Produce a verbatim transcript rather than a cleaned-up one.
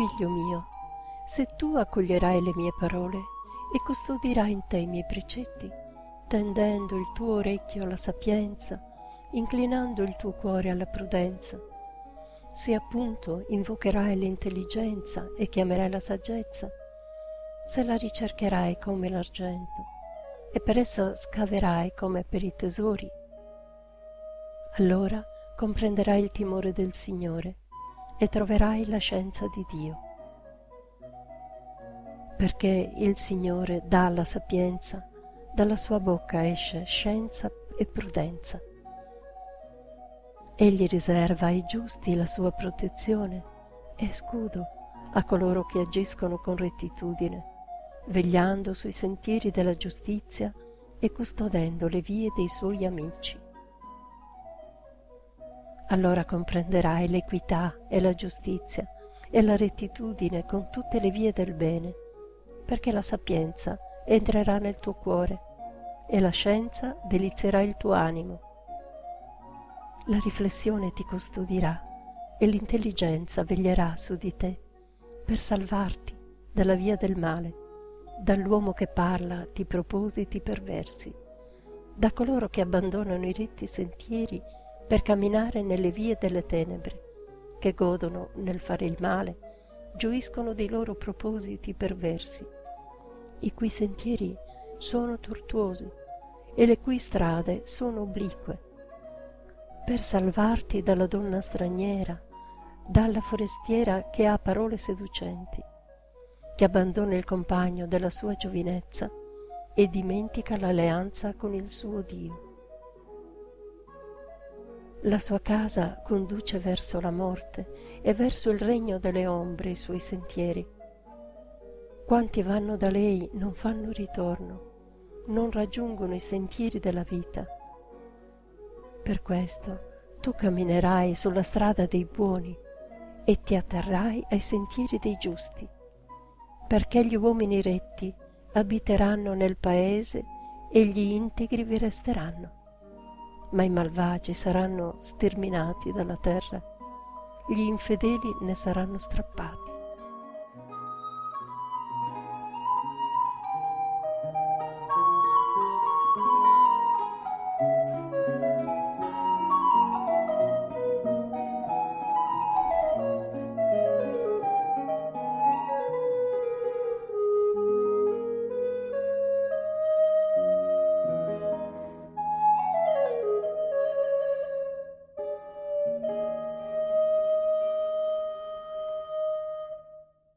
Figlio mio, se tu accoglierai le mie parole e custodirai in te i miei precetti, tendendo il tuo orecchio alla sapienza, inclinando il tuo cuore alla prudenza, se appunto invocherai l'intelligenza e chiamerai la saggezza, se la ricercherai come l'argento e per essa scaverai come per i tesori, allora comprenderai il timore del Signore e troverai la scienza di Dio. Perché il Signore dà la sapienza, dalla sua bocca esce scienza e prudenza. Egli riserva ai giusti la sua protezione e scudo a coloro che agiscono con rettitudine, vegliando sui sentieri della giustizia e custodendo le vie dei suoi amici. Allora comprenderai l'equità e la giustizia e la rettitudine con tutte le vie del bene, perché la sapienza entrerà nel tuo cuore e la scienza delizierà il tuo animo. La riflessione ti custodirà e l'intelligenza veglierà su di te per salvarti dalla via del male, dall'uomo che parla di propositi perversi, da coloro che abbandonano i retti sentieri per camminare nelle vie delle tenebre, che godono nel fare il male, gioiscono dei loro propositi perversi, i cui sentieri sono tortuosi e le cui strade sono oblique, per salvarti dalla donna straniera, dalla forestiera che ha parole seducenti, che abbandona il compagno della sua giovinezza e dimentica l'alleanza con il suo Dio. La sua casa conduce verso la morte e verso il regno delle ombre i suoi sentieri. Quanti vanno da lei non fanno ritorno, non raggiungono i sentieri della vita. Per questo tu camminerai sulla strada dei buoni e ti atterrai ai sentieri dei giusti, perché gli uomini retti abiteranno nel paese e gli integri vi resteranno, ma i malvagi saranno sterminati dalla terra, gli infedeli ne saranno strappati.